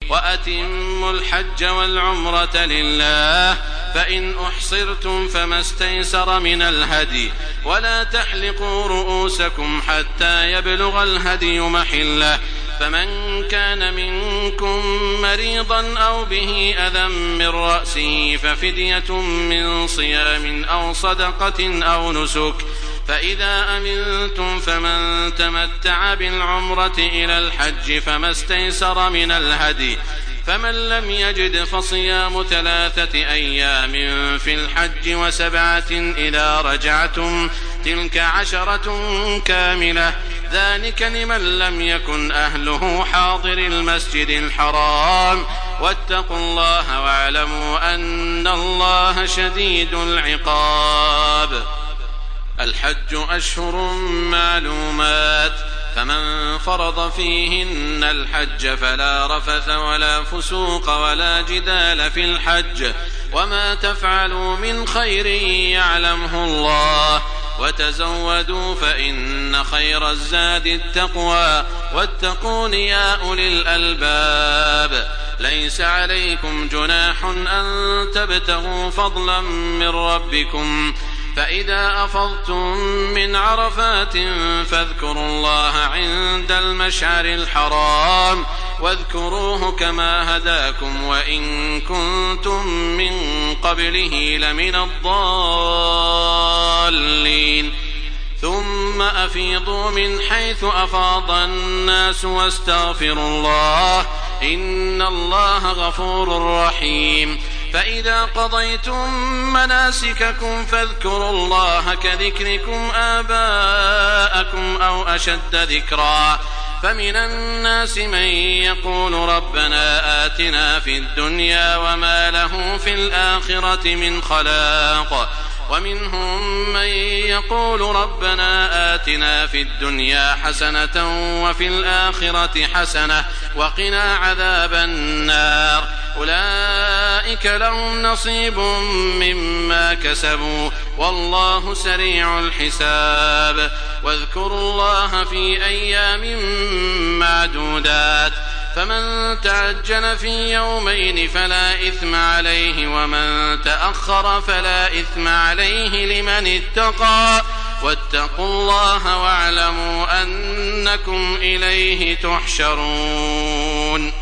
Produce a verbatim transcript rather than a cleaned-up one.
وأتموا الحج والعمرة لله، فإن أحصرتم فما استيسر من الهدي، ولا تحلقوا رؤوسكم حتى يبلغ الهدي محله، فمن كان منكم مريضا أو به أذى من رأسه ففدية من صيام أو صدقة أو نسك، فإذا أمنتم فمن تمتع بالعمرة إلى الحج فما استيسر من الهدي، فمن لم يجد فصيام ثلاثة أيام في الحج وسبعة إذا رجعتم، تلك عشرة كاملة، ذلك لمن لم يكن أهله حاضر المسجد الحرام، واتقوا الله واعلموا أن الله شديد العقاب. الحج أشهر معلومات، فمن فرض فيهن الحج فلا رفث ولا فسوق ولا جدال في الحج، وما تفعلوا من خير يعلمه الله، وتزودوا فإن خير الزاد التقوى، واتقون يا أولي الألباب. ليس عليكم جناح أن تبتغوا فضلا من ربكم، فإذا أفضتم من عرفات فاذكروا الله عند المشعر الحرام، واذكروه كما هداكم وإن كنتم من قبله لمن الضالين. ثم أفيضوا من حيث أفاض الناس واستغفروا الله، إن الله غفور رحيم. فإذا قضيتم مناسككم فاذكروا الله كذكركم آباءكم أو أشد ذكرا، فمن الناس من يقول ربنا آتنا في الدنيا وما له في الآخرة من خلاق، ومنهم من يقول ربنا آتنا في الدنيا حسنة وفي الآخرة حسنة وقنا عذاب النار، أولئك لهم نصيب مما كسبوا والله سريع الحساب. واذكروا الله في أيام معدودات، فمن تعجل في يومين فلا إثم عليه، ومن تأخر فلا إثم عليه لمن اتقى، واتقوا الله واعلموا أنكم إليه تحشرون.